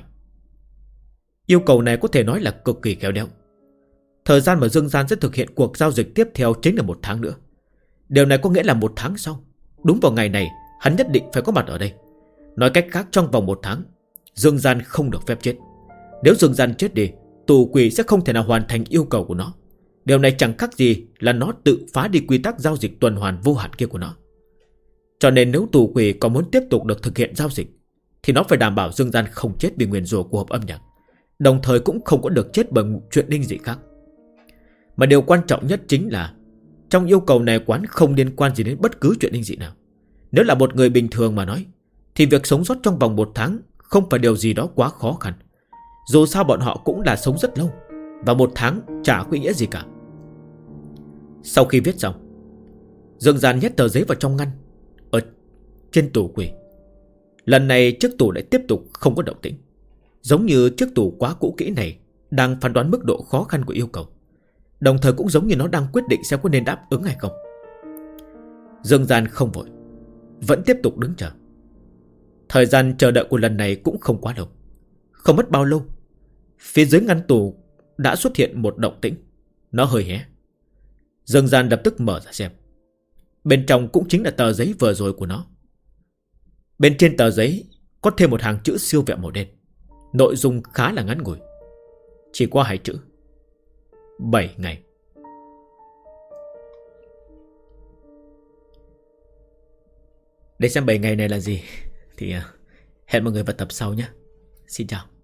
Yêu cầu này có thể nói là cực kỳ khéo léo. Thời gian mà Dương Gian sẽ thực hiện cuộc giao dịch tiếp theo chính là 1 tháng nữa. Điều này có nghĩa là 1 tháng sau, đúng vào ngày này, hắn nhất định phải có mặt ở đây. Nói cách khác, trong vòng 1 tháng, Dương Gian không được phép chết. Nếu Dương Gian chết đi, tù quỷ sẽ không thể nào hoàn thành yêu cầu của nó. Điều này chẳng khác gì là nó tự phá đi quy tắc giao dịch tuần hoàn vô hạn kia của nó. Cho nên nếu tù quỷ có muốn tiếp tục được thực hiện giao dịch, thì nó phải đảm bảo Dương Gian không chết vì nguyền rủa của hộp âm nhạc, đồng thời cũng không có được chết bởi chuyện linh dị khác. Mà điều quan trọng nhất chính là trong yêu cầu này quán không liên quan gì đến bất cứ chuyện linh dị nào. Nếu là một người bình thường mà nói, thì việc sống sót trong vòng 1 tháng không phải điều gì đó quá khó khăn. Dù sao bọn họ cũng là sống rất lâu, và 1 tháng chả có ý nghĩa gì cả. Sau khi viết xong, Dương Gian nhét tờ giấy vào trong ngăn ở trên tủ quỷ. Lần này chiếc tủ lại tiếp tục không có động tĩnh, giống như chiếc tủ quá cũ kỹ này đang phán đoán mức độ khó khăn của yêu cầu, đồng thời cũng giống như nó đang quyết định xem có nên đáp ứng hay không. Dương Gian không vội, vẫn tiếp tục đứng chờ. Thời gian chờ đợi của lần này cũng không quá lâu. Không mất bao lâu, phía dưới ngăn tủ đã xuất hiện một động tĩnh. Nó hơi hé. Dương Gian lập tức mở ra xem. Bên trong cũng chính là tờ giấy vừa rồi của nó. Bên trên tờ giấy có thêm một hàng chữ siêu vẹo màu đen. Nội dung khá là ngắn ngủi, chỉ qua 2 chữ: 7 ngày. Để xem 7 ngày này là gì thì hẹn mọi người vào tập sau nhé. Xin chào.